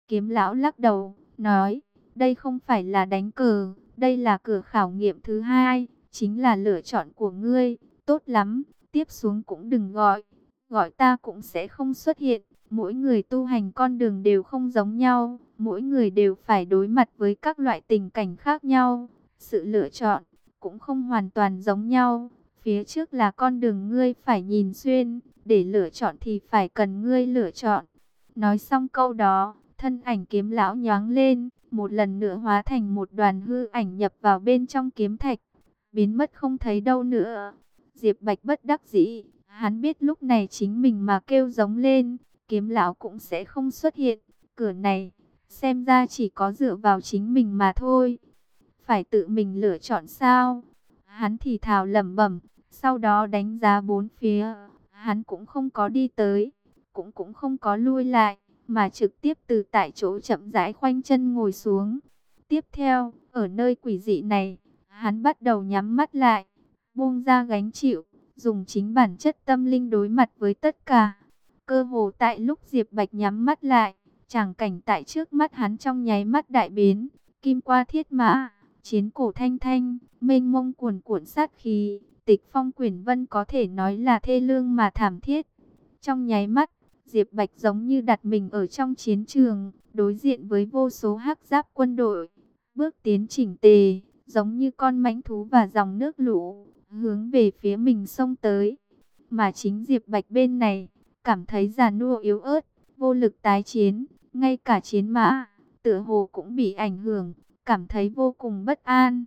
Kiếm lão lắc đầu, nói, đây không phải là đánh cờ, đây là cửa khảo nghiệm thứ hai, chính là lựa chọn của ngươi. Tốt lắm, tiếp xuống cũng đừng gọi, gọi ta cũng sẽ không xuất hiện. Mỗi người tu hành con đường đều không giống nhau, mỗi người đều phải đối mặt với các loại tình cảnh khác nhau. Sự lựa chọn cũng không hoàn toàn giống nhau. Phía trước là con đường ngươi phải nhìn xuyên, để lựa chọn thì phải cần ngươi lựa chọn. Nói xong câu đó, thân ảnh kiếm lão nhoáng lên, một lần nữa hóa thành một đoàn hư ảnh nhập vào bên trong kiếm thạch, biến mất không thấy đâu nữa. Diệp Bạch bất đắc dĩ, hắn biết lúc này chính mình mà kêu giống lên, kiếm lão cũng sẽ không xuất hiện. Cửa này, xem ra chỉ có dựa vào chính mình mà thôi. Phải tự mình lựa chọn sao? Hắn thì thào lẩm bẩm, sau đó đánh giá bốn phía. Hắn cũng không có đi tới, cũng không có lui lại, mà trực tiếp từ tại chỗ chậm rãi khoanh chân ngồi xuống. Tiếp theo, ở nơi quỷ dị này, hắn bắt đầu nhắm mắt lại, buông ra gánh chịu, dùng chính bản chất tâm linh đối mặt với tất cả. Cơ hồ tại lúc Diệp Bạch nhắm mắt lại, tràng cảnh tại trước mắt hắn trong nháy mắt đại biến, kim qua thiết mã, chiến cổ thanh thanh, mênh mông cuồn cuộn sát khí, tịch phong quyển vân, có thể nói là thê lương mà thảm thiết. Trong nháy mắt, Diệp Bạch giống như đặt mình ở trong chiến trường, đối diện với vô số hắc giáp quân đội, bước tiến chỉnh tề, giống như con mãnh thú và dòng nước lũ, hướng về phía mình xông tới. Mà chính Diệp Bạch bên này, cảm thấy già nua yếu ớt, vô lực tái chiến, ngay cả chiến mã, tựa hồ cũng bị ảnh hưởng, cảm thấy vô cùng bất an.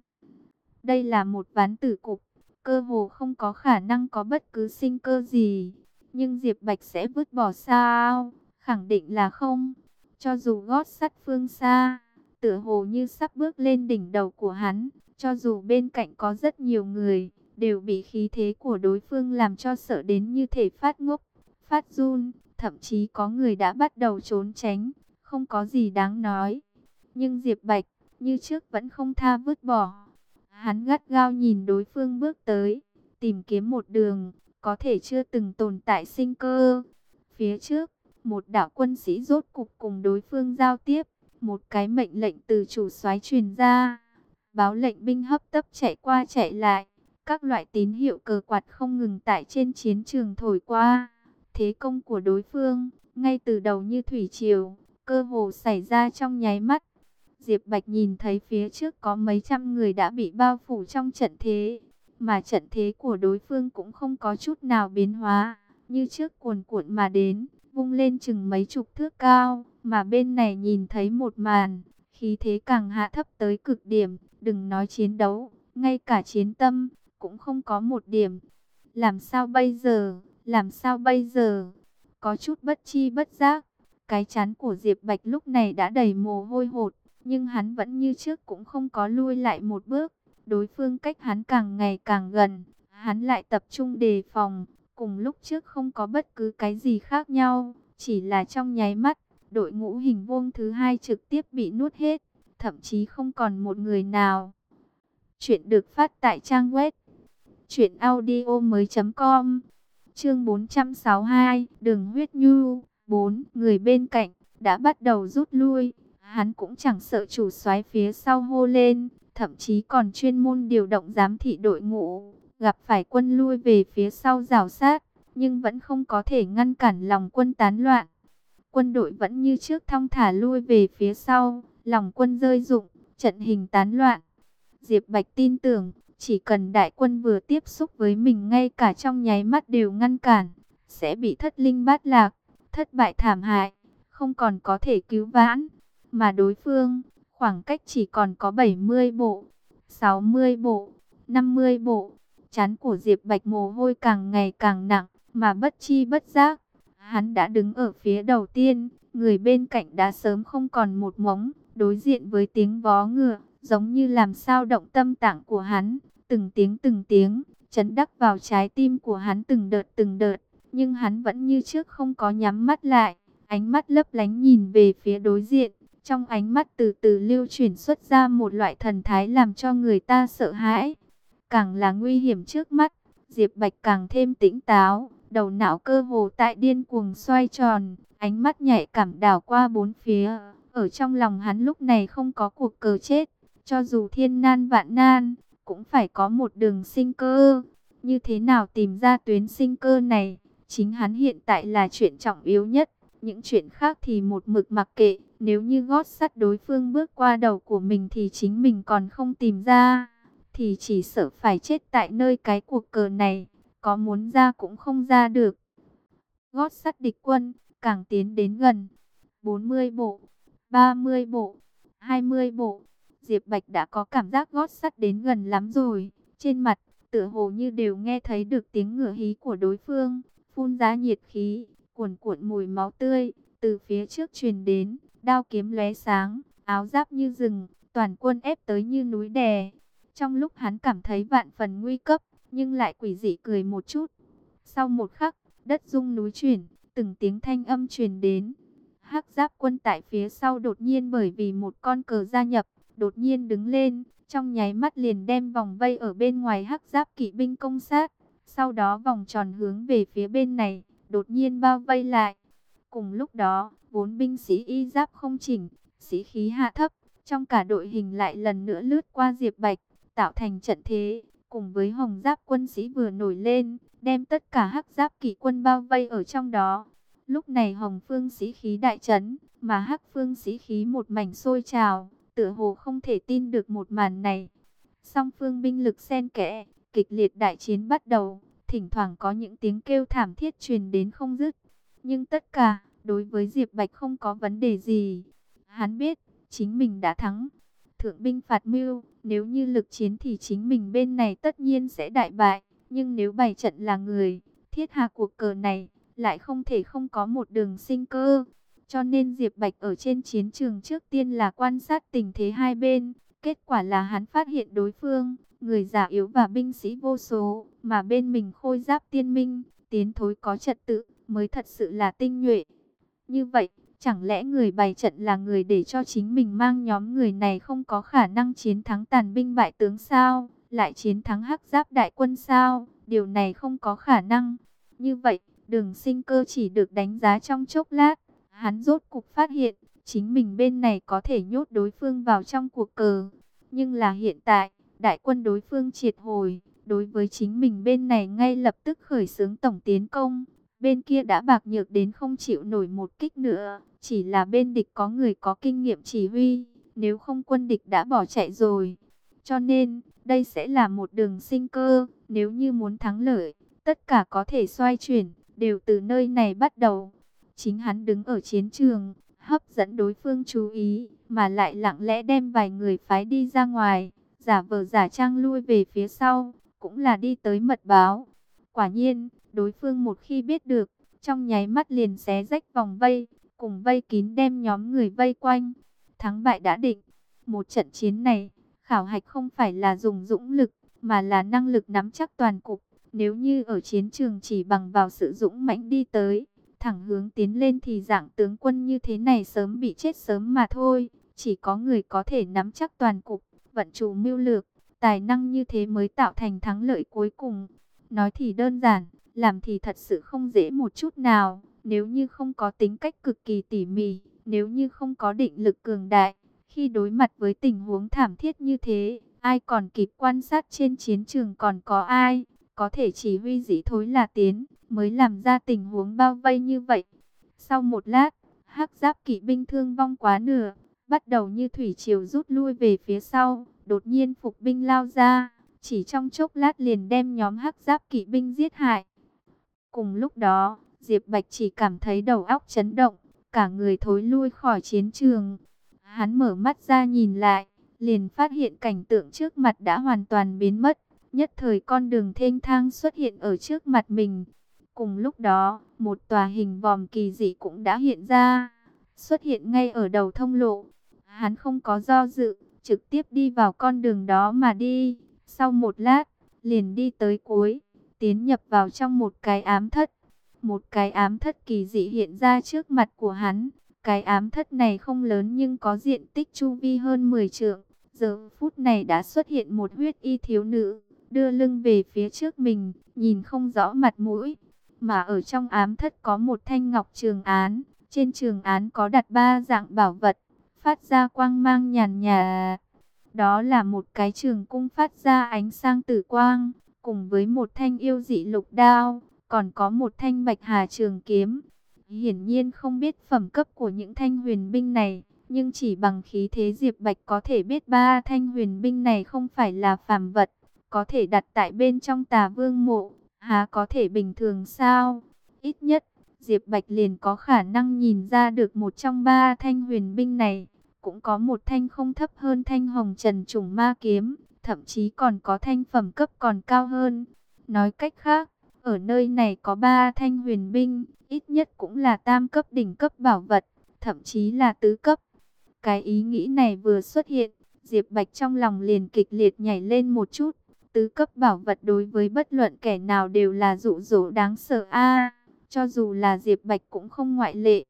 Đây là một ván tử cục, cơ hồ không có khả năng có bất cứ sinh cơ gì. Nhưng Diệp Bạch sẽ vứt bỏ sao? Khẳng định là không. Cho dù gót sắt phương xa, tựa hồ như sắp bước lên đỉnh đầu của hắn, cho dù bên cạnh có rất nhiều người, đều bị khí thế của đối phương làm cho sợ đến như thể phát ngốc, phát run, thậm chí có người đã bắt đầu trốn tránh, không có gì đáng nói. Nhưng Diệp Bạch, như trước vẫn không tha vứt bỏ. Hắn gắt gao nhìn đối phương bước tới, tìm kiếm một đường có thể chưa từng tồn tại sinh cơ. Phía trước, một đạo quân sĩ rốt cục cùng đối phương giao tiếp, một cái mệnh lệnh từ chủ soái truyền ra. Báo lệnh binh hấp tấp chạy qua chạy lại, các loại tín hiệu cờ quạt không ngừng tại trên chiến trường thổi qua. Thế công của đối phương, ngay từ đầu như thủy triều, cơ hồ xảy ra trong nháy mắt. Diệp Bạch nhìn thấy phía trước có mấy trăm người đã bị bao phủ trong trận thế, mà trận thế của đối phương cũng không có chút nào biến hóa, như trước cuồn cuộn mà đến, vung lên chừng mấy chục thước cao, mà bên này nhìn thấy một màn, khí thế càng hạ thấp tới cực điểm, đừng nói chiến đấu, ngay cả chiến tâm cũng không có một điểm. Làm sao bây giờ? Làm sao bây giờ? Có chút bất chi bất giác, cái trán của Diệp Bạch lúc này đã đầy mồ hôi hột, nhưng hắn vẫn như trước cũng không có lui lại một bước. Đối phương cách hắn càng ngày càng gần, hắn lại tập trung đề phòng, cùng lúc trước không có bất cứ cái gì khác nhau, chỉ là trong nháy mắt, đội ngũ hình vuông thứ hai trực tiếp bị nuốt hết, thậm chí không còn một người nào. Chuyện được phát tại trang web truyệnaudiomoi.com. Chương 462, Đường Huyết Nhu. 4 người bên cạnh đã bắt đầu rút lui, hắn cũng chẳng sợ chủ soái phía sau hô lên, thậm chí còn chuyên môn điều động giám thị đội ngũ, gặp phải quân lui về phía sau rào sát, nhưng vẫn không có thể ngăn cản lòng quân tán loạn. Quân đội vẫn như trước thong thả lui về phía sau, lòng quân rơi rụng, trận hình tán loạn. Diệp Bạch tin tưởng, chỉ cần đại quân vừa tiếp xúc với mình ngay cả trong nháy mắt đều ngăn cản, sẽ bị thất linh bát lạc, thất bại thảm hại, không còn có thể cứu vãn. Mà đối phương, khoảng cách chỉ còn có 70 bộ, 60 bộ, 50 bộ. Trán của Diệp Bạch mồ hôi càng ngày càng nặng, mà bất chi bất giác, hắn đã đứng ở phía đầu tiên, người bên cạnh đã sớm không còn một mống, đối diện với tiếng vó ngựa, giống như làm sao động tâm tạng của hắn, từng tiếng, chấn đắc vào trái tim của hắn từng đợt, nhưng hắn vẫn như trước không có nhắm mắt lại, ánh mắt lấp lánh nhìn về phía đối diện, trong ánh mắt từ từ lưu chuyển xuất ra một loại thần thái làm cho người ta sợ hãi. Càng là nguy hiểm trước mắt, Diệp Bạch càng thêm tỉnh táo, đầu não cơ hồ tại điên cuồng xoay tròn, ánh mắt nhạy cảm đảo qua bốn phía, Ở trong lòng hắn lúc này không có cuộc cờ chết, cho dù thiên nan vạn nan, cũng phải có một đường sinh cơ. Như thế nào tìm ra tuyến sinh cơ này, chính hắn hiện tại là chuyện trọng yếu nhất. Những chuyện khác thì một mực mặc kệ, nếu như gót sắt đối phương bước qua đầu của mình thì chính mình còn không tìm ra, thì chỉ sợ phải chết tại nơi cái cuộc cờ này, có muốn ra cũng không ra được. Gót sắt địch quân, càng tiến đến gần, 40 bộ, 30 bộ, 20 bộ, Diệp Bạch đã có cảm giác gót sắt đến gần lắm rồi, trên mặt, tựa hồ như đều nghe thấy được tiếng ngựa hí của đối phương, phun ra nhiệt khí, cuồn cuộn mùi máu tươi, từ phía trước truyền đến, đao kiếm lóe sáng, áo giáp như rừng, toàn quân ép tới như núi đè. Trong lúc hắn cảm thấy vạn phần nguy cấp, nhưng lại quỷ dị cười một chút. Sau một khắc, đất rung núi chuyển, từng tiếng thanh âm truyền đến. Hắc Giáp quân tại phía sau đột nhiên bởi vì một con cờ gia nhập, đột nhiên đứng lên, trong nháy mắt liền đem vòng vây ở bên ngoài Hắc Giáp kỵ binh công sát. Sau đó vòng tròn hướng về phía bên này, đột nhiên bao vây lại. Cùng lúc đó, vốn binh sĩ y giáp không chỉnh, sĩ khí hạ thấp, trong cả đội hình lại lần nữa lướt qua Diệp Bạch, tạo thành trận thế, cùng với Hồng Giáp quân sĩ vừa nổi lên, đem tất cả Hắc Giáp kỵ quân bao vây ở trong đó. Lúc này Hồng Phương sĩ khí đại trấn, mà Hắc Phương sĩ khí một mảnh sôi trào, tựa hồ không thể tin được một màn này. Song phương binh lực xen kẽ, kịch liệt đại chiến bắt đầu, thỉnh thoảng có những tiếng kêu thảm thiết truyền đến không dứt. Nhưng tất cả, đối với Diệp Bạch không có vấn đề gì. Hắn biết, chính mình đã thắng. Thượng binh phạt mưu, nếu như lực chiến thì chính mình bên này tất nhiên sẽ đại bại. Nhưng nếu bày trận là người, thiết hạ cuộc cờ này, lại không thể không có một đường sinh cơ. Cho nên Diệp Bạch ở trên chiến trường trước tiên là quan sát tình thế hai bên. Kết quả là hắn phát hiện đối phương, người già yếu và binh sĩ vô số, mà bên mình khôi giáp tiên minh, tiến thối có trật tự, mới thật sự là tinh nhuệ. Như vậy, chẳng lẽ người bày trận là người để cho chính mình mang nhóm người này không có khả năng chiến thắng tàn binh bại tướng sao? Lại chiến thắng Hắc Giáp đại quân sao? Điều này không có khả năng. Như vậy, đường sinh cơ chỉ được đánh giá trong chốc lát. Hắn rốt cục phát hiện, chính mình bên này có thể nhốt đối phương vào trong cuộc cờ. Nhưng là hiện tại, đại quân đối phương triệt hồi, đối với chính mình bên này ngay lập tức khởi xướng tổng tiến công. Bên kia đã bạc nhược đến không chịu nổi một kích nữa, chỉ là bên địch có người có kinh nghiệm chỉ huy, nếu không quân địch đã bỏ chạy rồi. Cho nên, đây sẽ là một đường sinh cơ, nếu như muốn thắng lợi, tất cả có thể xoay chuyển, đều từ nơi này bắt đầu. Chính hắn đứng ở chiến trường, hấp dẫn đối phương chú ý, mà lại lặng lẽ đem vài người phái đi ra ngoài, giả vờ giả trang lui về phía sau, cũng là đi tới mật báo. Quả nhiên, đối phương một khi biết được, trong nháy mắt liền xé rách vòng vây, cùng vây kín đem nhóm người vây quanh. Thắng bại đã định. Một trận chiến này, khảo hạch không phải là dùng dũng lực, mà là năng lực nắm chắc toàn cục. Nếu như ở chiến trường chỉ bằng vào sự dũng mãnh đi tới, thẳng hướng tiến lên thì dạng tướng quân như thế này sớm bị chết sớm mà thôi. Chỉ có người có thể nắm chắc toàn cục, vận chủ mưu lược, tài năng như thế mới tạo thành thắng lợi cuối cùng. Nói thì đơn giản, làm thì thật sự không dễ một chút nào. Nếu như không có tính cách cực kỳ tỉ mỉ, nếu như không có định lực cường đại, khi đối mặt với tình huống thảm thiết như thế, ai còn kịp quan sát trên chiến trường, còn có ai có thể chỉ huy dĩ thối là tiến, mới làm ra tình huống bao vây như vậy. Sau một lát, Hắc Giáp kỵ binh thương vong quá nửa, bắt đầu như thủy triều rút lui về phía sau, đột nhiên phục binh lao ra, chỉ trong chốc lát liền đem nhóm Hắc Giáp kỵ binh giết hại. Cùng lúc đó, Diệp Bạch chỉ cảm thấy đầu óc chấn động, cả người thối lui khỏi chiến trường. Hắn mở mắt ra nhìn lại, liền phát hiện cảnh tượng trước mặt đã hoàn toàn biến mất. Nhất thời con đường thênh thang xuất hiện ở trước mặt mình. Cùng lúc đó, một tòa hình vòm kỳ dị cũng đã hiện ra, xuất hiện ngay ở đầu thông lộ. Hắn không có do dự, trực tiếp đi vào con đường đó mà đi. Sau một lát, liền đi tới cuối, tiến nhập vào trong một cái ám thất. Một cái ám thất kỳ dị hiện ra trước mặt của hắn. Cái ám thất này không lớn nhưng có diện tích chu vi hơn 10 trượng. Giờ phút này đã xuất hiện một huyết y thiếu nữ, đưa lưng về phía trước mình, nhìn không rõ mặt mũi. Mà ở trong ám thất có một thanh ngọc trường án, trên trường án có đặt 3 dạng bảo vật. phát ra quang mang nhàn nhạt. Đó là một cái trường cung phát ra ánh sang tử quang, cùng với một thanh yêu dị lục đao, còn có một thanh bạch hà trường kiếm. Hiển nhiên không biết phẩm cấp của những thanh huyền binh này, nhưng chỉ bằng khí thế Diệp Bạch có thể biết ba thanh huyền binh này không phải là phàm vật, có thể đặt tại bên trong Tà Vương mộ, há có thể bình thường sao? Ít nhất, Diệp Bạch liền có khả năng nhìn ra được một trong ba thanh huyền binh này, cũng có một thanh không thấp hơn thanh hồng trần trùng ma kiếm, thậm chí còn có thanh phẩm cấp còn cao hơn. Nói cách khác, ở nơi này có ba thanh huyền binh, ít nhất cũng là tam cấp đỉnh cấp bảo vật, thậm chí là tứ cấp. Cái ý nghĩ này vừa xuất hiện, Diệp Bạch trong lòng liền kịch liệt nhảy lên một chút. Tứ cấp bảo vật đối với bất luận kẻ nào đều là dụ dỗ đáng sợ cho dù là Diệp Bạch cũng không ngoại lệ.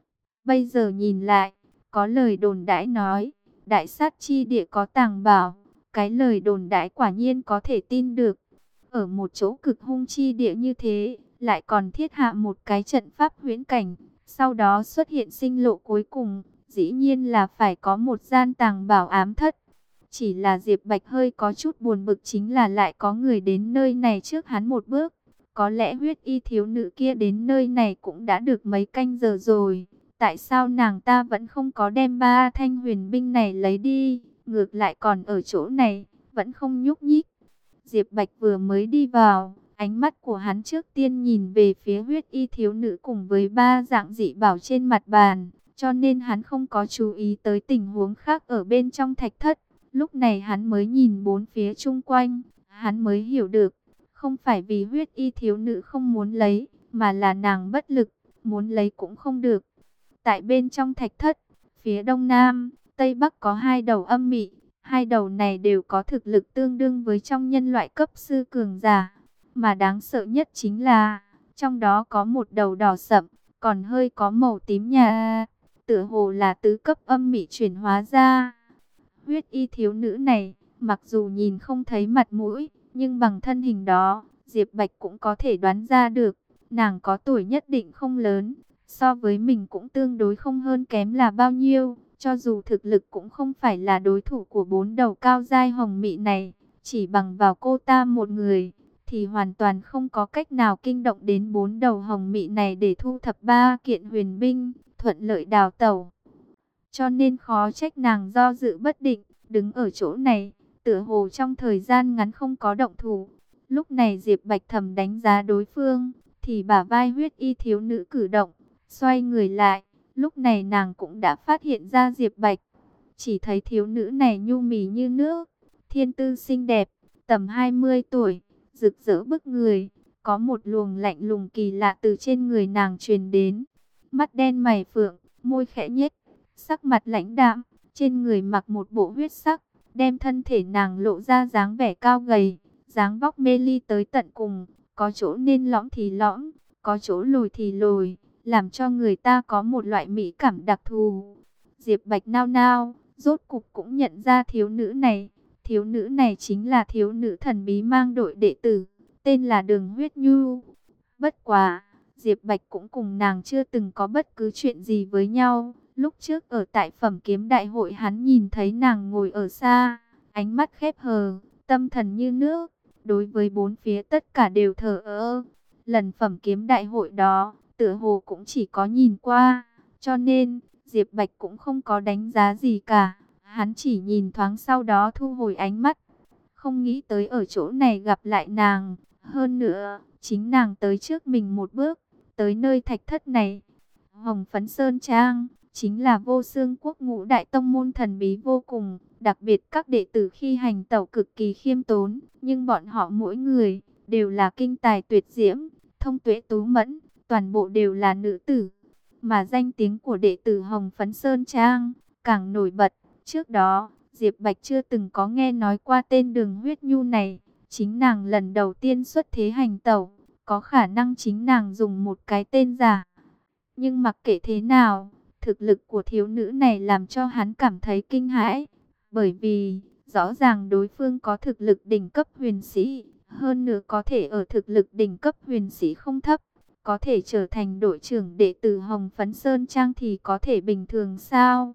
Bây giờ nhìn lại, có lời đồn đãi nói, đại sát chi địa có tàng bảo, cái lời đồn đãi quả nhiên có thể tin được. Ở một chỗ cực hung chi địa như thế, lại còn thiết hạ một cái trận pháp huyễn cảnh, sau đó xuất hiện sinh lộ cuối cùng, dĩ nhiên là phải có một gian tàng bảo ám thất. Chỉ là Diệp Bạch hơi có chút buồn bực chính là lại có người đến nơi này trước hắn một bước. Có lẽ huyết y thiếu nữ kia đến nơi này cũng đã được mấy canh giờ rồi. Tại sao nàng ta vẫn không có đem ba thanh huyền binh này lấy đi, ngược lại còn ở chỗ này, vẫn không nhúc nhích. Diệp Bạch vừa mới đi vào, ánh mắt của hắn trước tiên nhìn về phía huyết y thiếu nữ cùng với ba dạng dị bảo trên mặt bàn, cho nên hắn không có chú ý tới tình huống khác ở bên trong thạch thất. Lúc này hắn mới nhìn bốn phía chung quanh, hắn mới hiểu được, không phải vì huyết y thiếu nữ không muốn lấy, mà là nàng bất lực, muốn lấy cũng không được. Tại bên trong thạch thất, phía đông nam, tây bắc có hai đầu âm mị, hai đầu này đều có thực lực tương đương với trong nhân loại cấp sư cường giả. Mà đáng sợ nhất chính là, trong đó có một đầu đỏ sậm, còn hơi có màu tím nhà, tựa hồ là tứ cấp âm mị chuyển hóa ra. Huyết y thiếu nữ này, mặc dù nhìn không thấy mặt mũi, nhưng bằng thân hình đó, Diệp Bạch cũng có thể đoán ra được, nàng có tuổi nhất định không lớn, so với mình cũng tương đối không hơn kém là bao nhiêu, cho dù thực lực cũng không phải là đối thủ của bốn đầu cao giai hồng mị này, chỉ bằng vào cô ta một người, thì hoàn toàn không có cách nào kinh động đến bốn đầu hồng mị này để thu thập ba kiện huyền binh, thuận lợi đào tẩu. Cho nên khó trách nàng do dự bất định, đứng ở chỗ này, tựa hồ trong thời gian ngắn không có động thủ. Lúc này Diệp Bạch thầm đánh giá đối phương, thì bả vai huyết y thiếu nữ cử động, xoay người lại. Lúc này nàng cũng đã phát hiện ra Diệp Bạch. Chỉ thấy thiếu nữ này nhu mì như nước, thiên tư xinh đẹp, tầm 20 tuổi, rực rỡ bức người. Có một luồng lạnh lùng kỳ lạ từ trên người nàng truyền đến. Mắt đen mày phượng, môi khẽ nhếch, sắc mặt lãnh đạm, trên người mặc một bộ huyết sắc, đem thân thể nàng lộ ra dáng vẻ cao gầy, dáng vóc mê ly tới tận cùng, có chỗ nên lõm thì lõm, có chỗ lồi thì lồi, làm cho người ta có một loại mỹ cảm đặc thù. Diệp Bạch nao nao, rốt cục cũng nhận ra thiếu nữ này. Thiếu nữ này chính là thiếu nữ thần bí mang đội đệ tử, tên là Đường Huyết Nhu. Bất quá, Diệp Bạch cũng cùng nàng chưa từng có bất cứ chuyện gì với nhau. Lúc trước ở tại Phẩm Kiếm Đại hội hắn nhìn thấy nàng ngồi ở xa, ánh mắt khép hờ, tâm thần như nước, đối với bốn phía tất cả đều thờ ơ. Lần Phẩm Kiếm Đại hội đó, tựa hồ cũng chỉ có nhìn qua, cho nên Diệp Bạch cũng không có đánh giá gì cả. Hắn chỉ nhìn thoáng sau đó thu hồi ánh mắt. Không nghĩ tới ở chỗ này gặp lại nàng, hơn nữa, chính nàng tới trước mình một bước, tới nơi thạch thất này. Hồng Phấn Sơn Trang chính là Vô Xương Quốc ngũ đại tông môn thần bí vô cùng, đặc biệt các đệ tử khi hành tẩu cực kỳ khiêm tốn, nhưng bọn họ mỗi người đều là kinh tài tuyệt diễm, thông tuệ tú mẫn, toàn bộ đều là nữ tử. Mà danh tiếng của đệ tử Hồng Phấn Sơn Trang càng nổi bật. Trước đó, Diệp Bạch chưa từng có nghe nói qua tên Đường Huyết Nhu này, chính nàng lần đầu tiên xuất thế hành tẩu, có khả năng chính nàng dùng một cái tên giả. Nhưng mặc kệ thế nào, thực lực của thiếu nữ này làm cho hắn cảm thấy kinh hãi, bởi vì rõ ràng đối phương có thực lực đỉnh cấp huyền sĩ, hơn nữa có thể ở thực lực đỉnh cấp huyền sĩ không thấp, có thể trở thành đội trưởng đệ tử Hồng Phấn Sơn Trang thì có thể bình thường sao?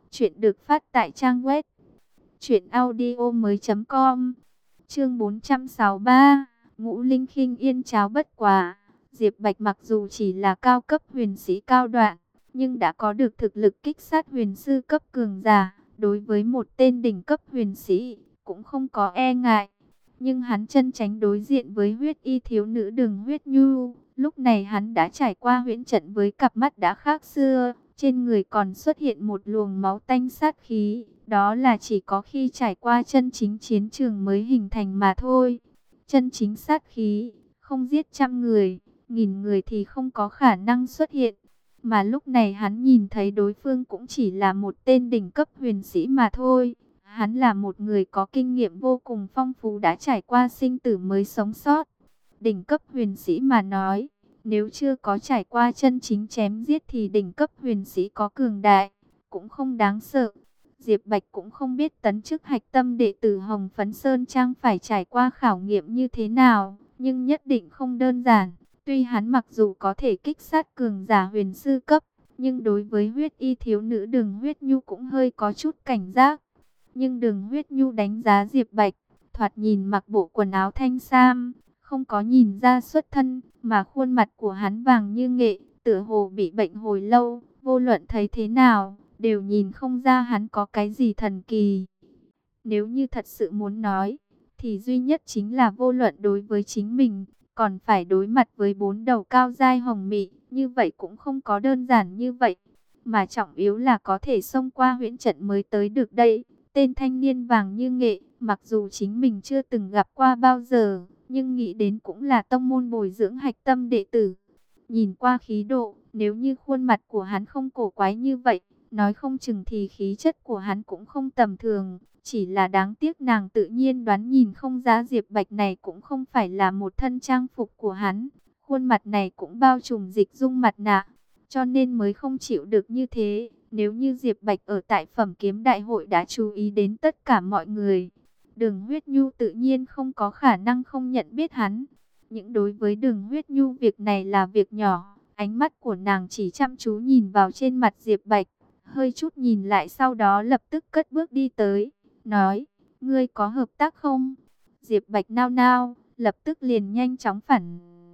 Chuyện được phát tại trang web truyệnaudiomoi.com. Chương 463, Ngũ Linh Khinh Yên cháo bất quá. Diệp Bạch mặc dù chỉ là cao cấp huyền sĩ cao đoạn, nhưng đã có được thực lực kích sát huyền sư cấp cường giả, đối với một tên đỉnh cấp huyền sĩ cũng không có e ngại. Nhưng hắn chân tránh đối diện với huyết y thiếu nữ Đường Huyết Nhu. Lúc này hắn đã trải qua huyễn trận với cặp mắt đã khác xưa, trên người còn xuất hiện một luồng máu tanh sát khí. Đó là chỉ có khi trải qua chân chính chiến trường mới hình thành mà thôi. Chân chính sát khí, không giết trăm người, nghìn người thì không có khả năng xuất hiện. Mà lúc này hắn nhìn thấy đối phương cũng chỉ là một tên đỉnh cấp huyền sĩ mà thôi. Hắn là một người có kinh nghiệm vô cùng phong phú, đã trải qua sinh tử mới sống sót. Đỉnh cấp huyền sĩ mà nói, nếu chưa có trải qua chân chính chém giết thì đỉnh cấp huyền sĩ có cường đại cũng không đáng sợ. Diệp Bạch cũng không biết tấn chức hạch tâm đệ tử Hồng Phấn Sơn Trang phải trải qua khảo nghiệm như thế nào, nhưng nhất định không đơn giản. Tuy hắn mặc dù có thể kích sát cường giả huyền sư cấp, nhưng đối với huyết y thiếu nữ Đường Huyết Nhu cũng hơi có chút cảnh giác. Nhưng Đường Huyết Nhu đánh giá Diệp Bạch, thoạt nhìn mặc bộ quần áo thanh sam, không có nhìn ra xuất thân, mà khuôn mặt của hắn vàng như nghệ, tựa hồ bị bệnh hồi lâu, vô luận thấy thế nào, đều nhìn không ra hắn có cái gì thần kỳ. Nếu như thật sự muốn nói, thì duy nhất chính là vô luận đối với chính mình, còn phải đối mặt với 4 đầu cao giai hồng mị, như vậy cũng không có đơn giản như vậy. Mà trọng yếu là có thể xông qua huyễn trận mới tới được đây. Tên thanh niên vàng như nghệ, mặc dù chính mình chưa từng gặp qua bao giờ, nhưng nghĩ đến cũng là tông môn bồi dưỡng hạch tâm đệ tử. Nhìn qua khí độ, nếu như khuôn mặt của hắn không cổ quái như vậy, nói không chừng thì khí chất của hắn cũng không tầm thường. Chỉ là đáng tiếc nàng tự nhiên đoán nhìn không ra Diệp Bạch này cũng không phải là một thân trang phục của hắn. Khuôn mặt này cũng bao trùm dịch dung mặt nạ, cho nên mới không chịu được như thế. Nếu như Diệp Bạch ở tại Phẩm Kiếm Đại hội đã chú ý đến tất cả mọi người, Đường Huyết Nhu tự nhiên không có khả năng không nhận biết hắn. Những đối với Đường Huyết Nhu việc này là việc nhỏ, ánh mắt của nàng chỉ chăm chú nhìn vào trên mặt Diệp Bạch, hơi chút nhìn lại sau đó lập tức cất bước đi tới, nói, ngươi có hợp tác không? Diệp Bạch nao nao, lập tức liền nhanh chóng phản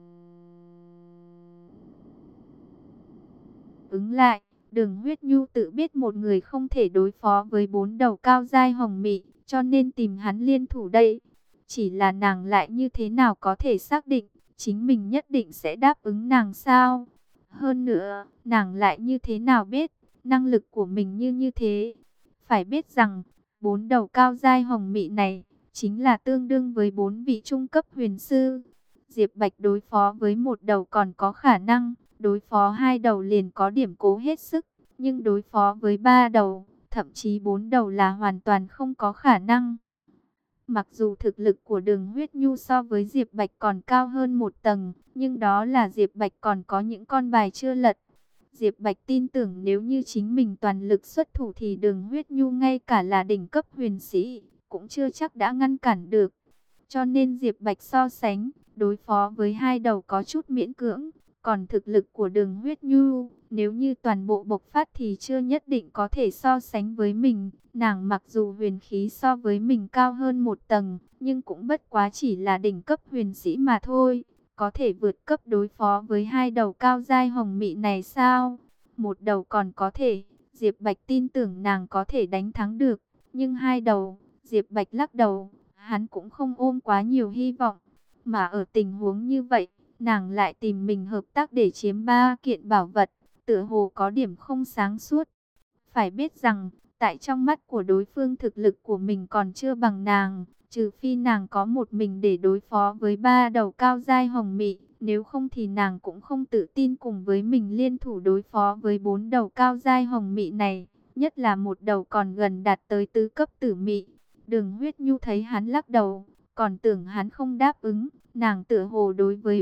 ứng lại. Đường Huyết Nhu tự biết một người không thể đối phó với 4 đầu cao giai hồng mị, cho nên tìm hắn liên thủ đây. Chỉ là nàng lại như thế nào có thể xác định chính mình nhất định sẽ đáp ứng nàng sao? Hơn nữa, nàng lại như thế nào biết năng lực của mình như thế? Phải biết rằng, 4 đầu cao giai hồng mị này chính là tương đương với 4 vị trung cấp huyền sư. Diệp Bạch đối phó với một đầu còn có khả năng, đối phó 2 đầu liền có điểm cố hết sức, nhưng đối phó với 3 đầu, thậm chí 4 đầu là hoàn toàn không có khả năng. Mặc dù thực lực của Đường Huyết Nhu so với Diệp Bạch còn cao hơn một tầng, nhưng đó là Diệp Bạch còn có những con bài chưa lật. Diệp Bạch tin tưởng nếu như chính mình toàn lực xuất thủ thì Đường Huyết Nhu ngay cả là đỉnh cấp huyền sĩ cũng chưa chắc đã ngăn cản được. Cho nên Diệp Bạch so sánh, đối phó với 2 đầu có chút miễn cưỡng. Còn thực lực của Đường Huyết Nhu, nếu như toàn bộ bộc phát thì chưa nhất định có thể so sánh với mình. Nàng mặc dù huyền khí so với mình cao hơn một tầng, nhưng cũng bất quá chỉ là đỉnh cấp huyền sĩ mà thôi. Có thể vượt cấp đối phó với 2 đầu cao giai hồng mị này sao? Một đầu còn có thể, Diệp Bạch tin tưởng nàng có thể đánh thắng được. Nhưng 2 đầu, Diệp Bạch lắc đầu, hắn cũng không ôm quá nhiều hy vọng. Mà ở tình huống như vậy, nàng lại tìm mình hợp tác để chiếm 3 kiện bảo vật, tựa hồ có điểm không sáng suốt. Phải biết rằng, tại trong mắt của đối phương thực lực của mình còn chưa bằng nàng, trừ phi nàng có một mình để đối phó với 3 đầu cao giai hồng mị, nếu không thì nàng cũng không tự tin cùng với mình liên thủ đối phó với 4 đầu cao giai hồng mị này, nhất là một đầu còn gần đạt tới tứ cấp tử mị. Đường Huyết Nhu thấy hắn lắc đầu, còn tưởng hắn không đáp ứng. Nàng tựa hồ đối với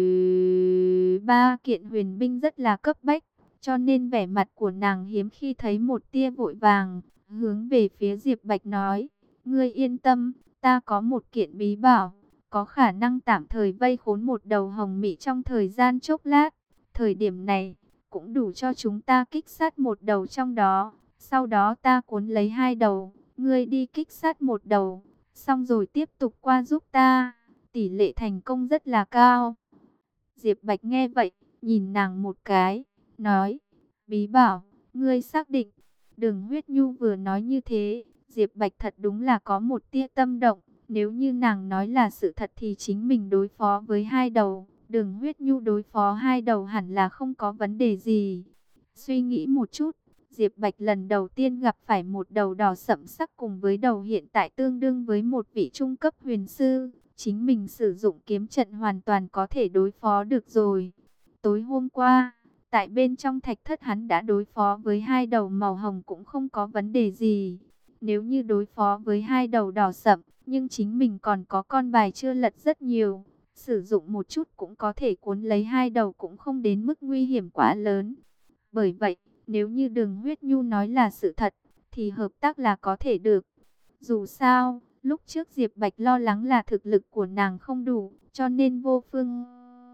3 kiện huyền binh rất là cấp bách, cho nên vẻ mặt của nàng hiếm khi thấy một tia vội vàng, hướng về phía Diệp Bạch nói, ngươi yên tâm, ta có một kiện bí bảo, có khả năng tạm thời vây khốn một đầu hồng mị trong thời gian chốc lát. Thời điểm này, cũng đủ cho chúng ta kích sát một đầu trong đó, Sau đó ta cuốn lấy 2 đầu, ngươi đi kích sát một đầu, xong rồi tiếp tục qua giúp ta. Tỷ lệ thành công rất là cao. Diệp Bạch nghe vậy, nhìn nàng một cái, nói, Bí Bảo, ngươi xác định. Đường Huyết Nhu vừa nói như thế, Diệp Bạch thật đúng là có một tia tâm động. Nếu như nàng nói là sự thật thì chính mình đối phó với 2 đầu, Đường Huyết Nhu đối phó 2 đầu hẳn là không có vấn đề gì. Suy nghĩ một chút, Diệp Bạch lần đầu tiên gặp phải một đầu đỏ sẫm sắc cùng với đầu hiện tại tương đương với một vị trung cấp huyền sư. Chính mình sử dụng kiếm trận hoàn toàn có thể đối phó được rồi. Tối hôm qua, tại bên trong thạch thất hắn đã đối phó với 2 đầu màu hồng cũng không có vấn đề gì. Nếu như đối phó với 2 đầu đỏ sẫm, nhưng chính mình còn có con bài chưa lật rất nhiều. Sử dụng một chút cũng có thể cuốn lấy 2 đầu cũng không đến mức nguy hiểm quá lớn. Bởi vậy, nếu như Đường Huyết Nhu nói là sự thật, thì hợp tác là có thể được. Dù sao, lúc trước Diệp Bạch lo lắng là thực lực của nàng không đủ, cho nên vô phương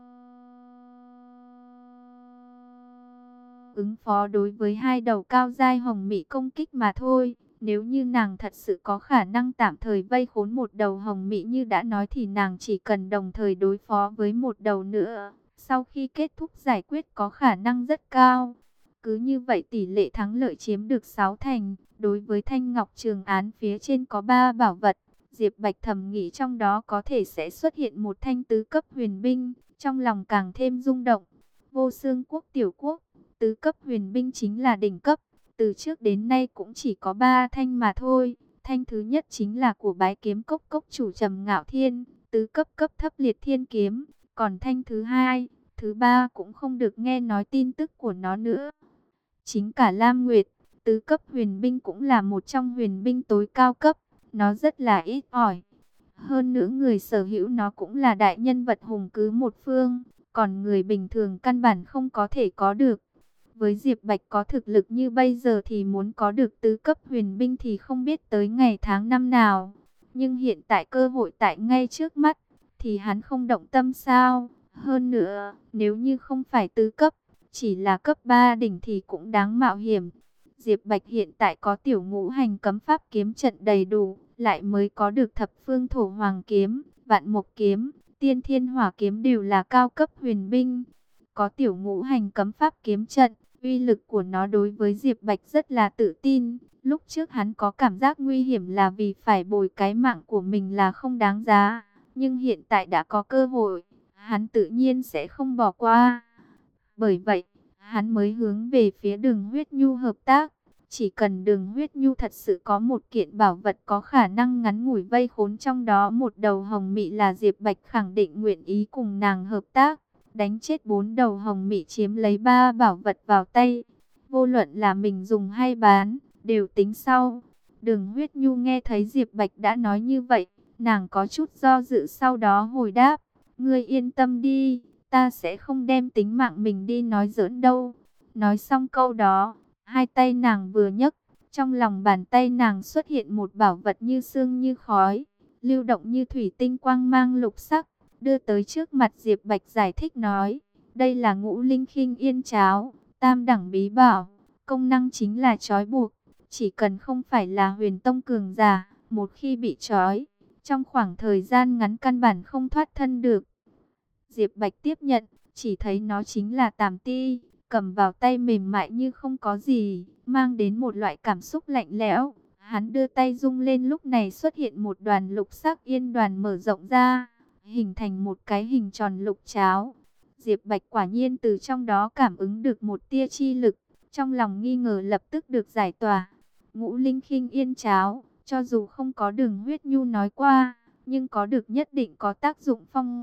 ứng phó đối với 2 đầu cao giai hồng mị công kích mà thôi. Nếu như nàng thật sự có khả năng tạm thời vây khốn một đầu hồng mị như đã nói thì nàng chỉ cần đồng thời đối phó với một đầu nữa. Sau khi kết thúc giải quyết có khả năng rất cao. Cứ như vậy tỷ lệ thắng lợi chiếm được 6 thành. Đối với thanh ngọc trường án phía trên có 3 bảo vật. Diệp Bạch thầm nghĩ trong đó có thể sẽ xuất hiện một thanh tứ cấp huyền binh. Trong lòng càng thêm rung động. Vô Xương Quốc tiểu quốc, tứ cấp huyền binh chính là đỉnh cấp. Từ trước đến nay cũng chỉ có 3 thanh mà thôi. Thanh thứ nhất chính là của Bái Kiếm Cốc cốc chủ Trầm Ngạo Thiên, tứ cấp cấp thấp liệt thiên kiếm. Còn thanh thứ hai, thứ ba cũng không được nghe nói tin tức của nó nữa. Chính cả Lam Nguyệt, tứ cấp huyền binh cũng là một trong huyền binh tối cao cấp. Nó rất là ít ỏi. Hơn nữa người sở hữu nó cũng là đại nhân vật hùng cứ một phương. Còn người bình thường căn bản không có thể có được. Với Diệp Bạch có thực lực như bây giờ thì muốn có được tứ cấp huyền binh thì không biết tới ngày tháng năm nào. Nhưng hiện tại cơ hội tại ngay trước mắt, thì hắn không động tâm sao? Hơn nữa, nếu như không phải tứ cấp, chỉ là cấp 3 đỉnh thì cũng đáng mạo hiểm. Diệp Bạch hiện tại có tiểu ngũ hành cấm pháp kiếm trận đầy đủ, lại mới có được thập phương thổ hoàng kiếm, vạn mộc kiếm, tiên thiên hỏa kiếm đều là cao cấp huyền binh. Có tiểu ngũ hành cấm pháp kiếm trận, uy lực của nó đối với Diệp Bạch rất là tự tin. Lúc trước hắn có cảm giác nguy hiểm là vì phải bồi cái mạng của mình là không đáng giá. Nhưng hiện tại đã có cơ hội, hắn tự nhiên sẽ không bỏ qua. Bởi vậy, hắn mới hướng về phía Đường Huyết Nhu hợp tác. Chỉ cần Đường Huyết Nhu thật sự có một kiện bảo vật có khả năng ngắn ngủi vây khốn trong đó một đầu hồng mị là Diệp Bạch khẳng định nguyện ý cùng nàng hợp tác. Đánh chết 4 đầu hồng mị chiếm lấy 3 bảo vật vào tay. Vô luận là mình dùng hay bán, đều tính sau. Đường Huyết Nhu nghe thấy Diệp Bạch đã nói như vậy, nàng có chút do dự sau đó hồi đáp. Ngươi yên tâm đi, ta sẽ không đem tính mạng mình đi nói giỡn đâu. Nói xong câu đó, hai tay nàng vừa nhấc, trong lòng bàn tay nàng xuất hiện một bảo vật như sương như khói, lưu động như thủy tinh quang mang lục sắc. Đưa tới trước mặt Diệp Bạch giải thích nói, đây là Ngũ Linh Khinh Yên Cháo, tam đẳng bí bảo, công năng chính là trói buộc, chỉ cần không phải là huyền tông cường giả, một khi bị trói, trong khoảng thời gian ngắn căn bản không thoát thân được. Diệp Bạch tiếp nhận, chỉ thấy nó chính là tàm ti, cầm vào tay mềm mại như không có gì, mang đến một loại cảm xúc lạnh lẽo. Hắn đưa tay rung lên, lúc này xuất hiện một đoàn lục sắc yên đoàn mở rộng ra, hình thành một cái hình tròn lục cháo. Diệp Bạch quả nhiên từ trong đó cảm ứng được một tia chi lực, trong lòng nghi ngờ lập tức được giải tỏa. Ngũ Linh Khinh Yên Cháo, cho dù không có Đường Huyết Nhu nói qua, nhưng có được nhất định có tác dụng phong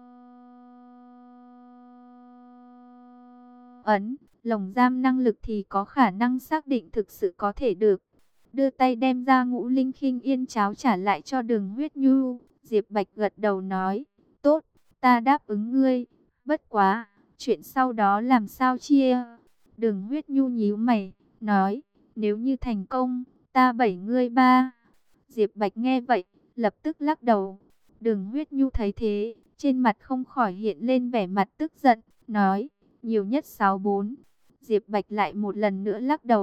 ấn, lồng giam năng lực thì có khả năng xác định thực sự có thể được. Đưa tay đem ra Ngũ Linh Khinh Yên Cháo trả lại cho Đường Huyết Nhu. Diệp Bạch gật đầu nói, tốt, ta đáp ứng ngươi, bất quá, chuyện sau đó làm sao chia? Đường Huyết Nhu nhíu mày, nói, nếu như thành công, ta 7 ngươi 3. Diệp Bạch nghe vậy, lập tức lắc đầu. Đường Huyết Nhu thấy thế, trên mặt không khỏi hiện lên vẻ mặt tức giận, nói, nhiều nhất 6-4. Diệp Bạch lại một lần nữa lắc đầu,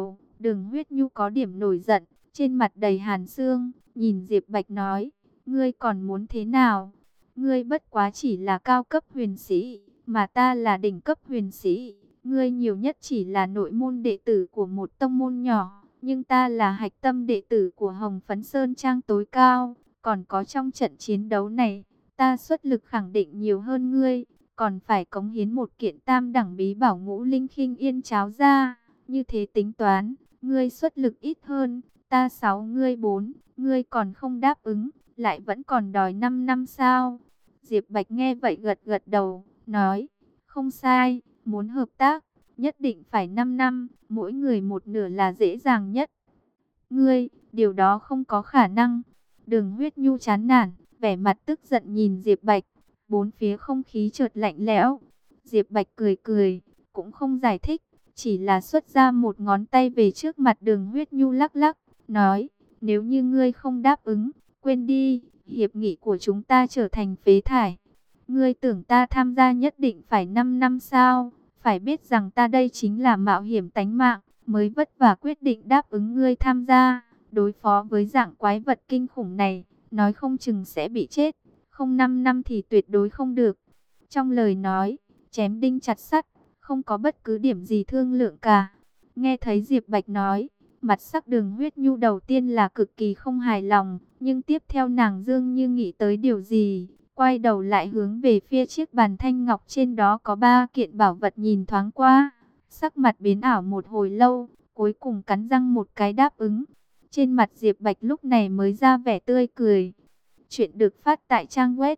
Đường Huyết Nhu có điểm nổi giận, trên mặt đầy hàn xương, nhìn Diệp Bạch nói, ngươi còn muốn thế nào? Ngươi bất quá chỉ là cao cấp huyền sĩ, mà ta là đỉnh cấp huyền sĩ. Ngươi nhiều nhất chỉ là nội môn đệ tử của một tông môn nhỏ, nhưng ta là hạch tâm đệ tử của Hồng Phấn Sơn Trang tối cao. Còn có trong trận chiến đấu này, ta xuất lực khẳng định nhiều hơn ngươi, còn phải cống hiến một kiện tam đẳng bí bảo Ngũ Linh Khinh Yên cháo ra. Như thế tính toán, ngươi xuất lực ít hơn, ta 6 ngươi 4, ngươi còn không đáp ứng, lại vẫn còn đòi 5 năm sao? Diệp Bạch nghe vậy gật gật đầu, nói, không sai, muốn hợp tác, nhất định phải 5 năm, mỗi người một nửa là dễ dàng nhất. Ngươi, điều đó không có khả năng. Đường Huyết Nhu chán nản, vẻ mặt tức giận nhìn Diệp Bạch, bốn phía không khí chợt lạnh lẽo. Diệp Bạch cười cười, cũng không giải thích, chỉ là xuất ra một ngón tay về trước mặt Đường Huyết Nhu lắc lắc, nói, nếu như ngươi không đáp ứng, quên đi, hiệp nghị của chúng ta trở thành phế thải. Ngươi tưởng ta tham gia nhất định phải 5 năm sao? Phải biết rằng ta đây chính là mạo hiểm tánh mạng, mới vất vả quyết định đáp ứng ngươi tham gia. Đối phó với dạng quái vật kinh khủng này, nói không chừng sẽ bị chết. Không 5 năm thì tuyệt đối không được. Trong lời nói, chém đinh chặt sắt, không có bất cứ điểm gì thương lượng cả. Nghe thấy Diệp Bạch nói, mặt sắc Đường Huyết Nhu đầu tiên là cực kỳ không hài lòng, nhưng tiếp theo nàng dường như nghĩ tới điều gì, quay đầu lại hướng về phía chiếc bàn thanh ngọc trên đó có 3 kiện bảo vật nhìn thoáng qua. Sắc mặt biến ảo một hồi lâu, cuối cùng cắn răng một cái đáp ứng. Trên mặt Diệp Bạch lúc này mới ra vẻ tươi cười. Chuyện được phát tại trang web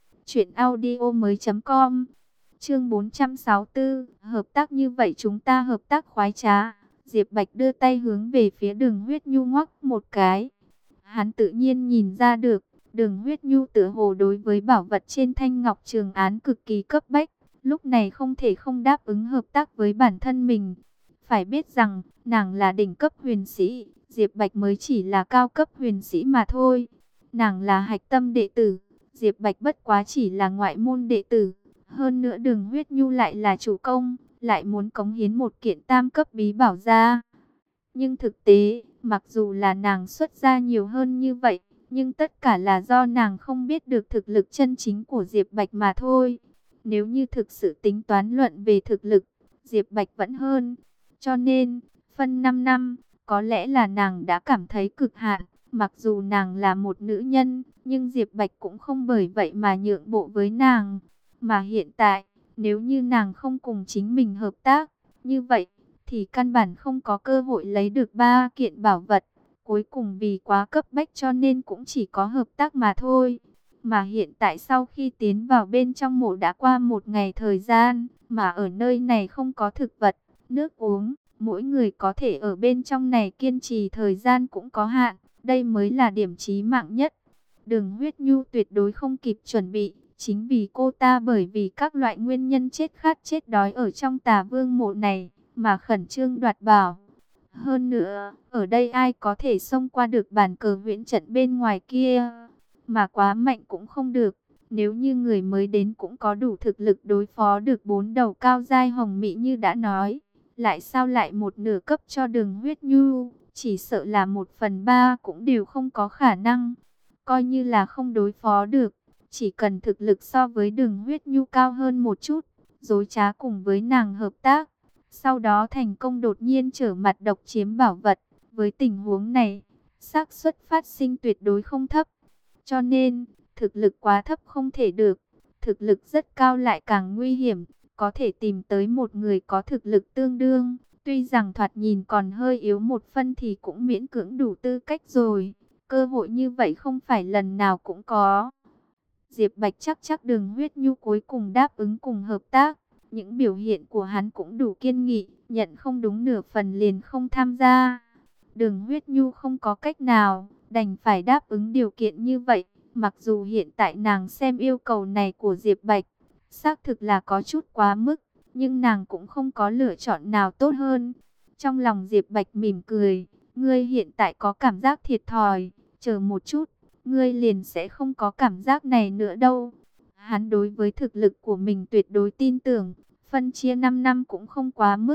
truyệnaudiomoi.com. Chương 464, hợp tác như vậy chúng ta hợp tác khoái trá. Diệp Bạch đưa tay hướng về phía Đường Huyết Nhu ngoắc một cái. Hắn tự nhiên nhìn ra được, Đường Huyết Nhu tựa hồ đối với bảo vật trên thanh ngọc trường án cực kỳ cấp bách, lúc này không thể không đáp ứng hợp tác với bản thân mình. Phải biết rằng, nàng là đỉnh cấp huyền sĩ, Diệp Bạch mới chỉ là cao cấp huyền sĩ mà thôi. Nàng là hạch tâm đệ tử, Diệp Bạch bất quá chỉ là ngoại môn đệ tử. Hơn nữa Đường Huyết Nhu lại là chủ công, lại muốn cống hiến một kiện tam cấp bí bảo ra. Nhưng thực tế, mặc dù là nàng xuất ra nhiều hơn như vậy, nhưng tất cả là do nàng không biết được thực lực chân chính của Diệp Bạch mà thôi. Nếu như thực sự tính toán luận về thực lực, Diệp Bạch vẫn hơn. Cho nên, phân 5 năm, có lẽ là nàng đã cảm thấy cực hạn. Mặc dù nàng là một nữ nhân, nhưng Diệp Bạch cũng không bởi vậy mà nhượng bộ với nàng. Mà hiện tại, nếu như nàng không cùng chính mình hợp tác, như vậy, thì căn bản không có cơ hội lấy được 3 kiện bảo vật. Cuối cùng vì quá cấp bách cho nên cũng chỉ có hợp tác mà thôi. Mà hiện tại sau khi tiến vào bên trong mộ đã qua một ngày thời gian, mà ở nơi này không có thực vật, nước uống, mỗi người có thể ở bên trong này kiên trì thời gian cũng có hạn, đây mới là điểm chí mạng nhất. Đường Huyết Nhu tuyệt đối không kịp chuẩn bị, chính vì cô ta bởi vì các loại nguyên nhân chết khát chết đói ở trong Tà Vương mộ này, mà khẩn trương đoạt bảo. Hơn nữa, ở đây ai có thể xông qua được bàn cờ huyễn trận bên ngoài kia, mà quá mạnh cũng không được. Nếu như người mới đến cũng có đủ thực lực đối phó được 4 đầu cao giai hồng mỹ như đã nói, lại sao lại một nửa cấp cho Đường Huyết Nhu, chỉ sợ là 1/3 cũng đều không có khả năng. Coi như là không đối phó được, chỉ cần thực lực so với Đường Huyết Nhu cao hơn một chút, dối trá cùng với nàng hợp tác, sau đó thành công đột nhiên trở mặt độc chiếm bảo vật. Với tình huống này, xác suất phát sinh tuyệt đối không thấp. Cho nên, thực lực quá thấp không thể được, thực lực rất cao lại càng nguy hiểm. Có thể tìm tới một người có thực lực tương đương, tuy rằng thoạt nhìn còn hơi yếu một phân thì cũng miễn cưỡng đủ tư cách rồi. Cơ hội như vậy không phải lần nào cũng có. Diệp Bạch chắc Đường Huyết Nhu cuối cùng đáp ứng cùng hợp tác. Những biểu hiện của hắn cũng đủ kiên nghị, nhận không đúng nửa phần liền không tham gia. Đường Huyết Nhu không có cách nào, đành phải đáp ứng điều kiện như vậy. Mặc dù hiện tại nàng xem yêu cầu này của Diệp Bạch, xác thực là có chút quá mức, nhưng nàng cũng không có lựa chọn nào tốt hơn. Trong lòng Diệp Bạch mỉm cười, ngươi hiện tại có cảm giác thiệt thòi, chờ một chút, ngươi liền sẽ không có cảm giác này nữa đâu. Hắn đối với thực lực của mình tuyệt đối tin tưởng, phân chia 5 năm cũng không quá mức,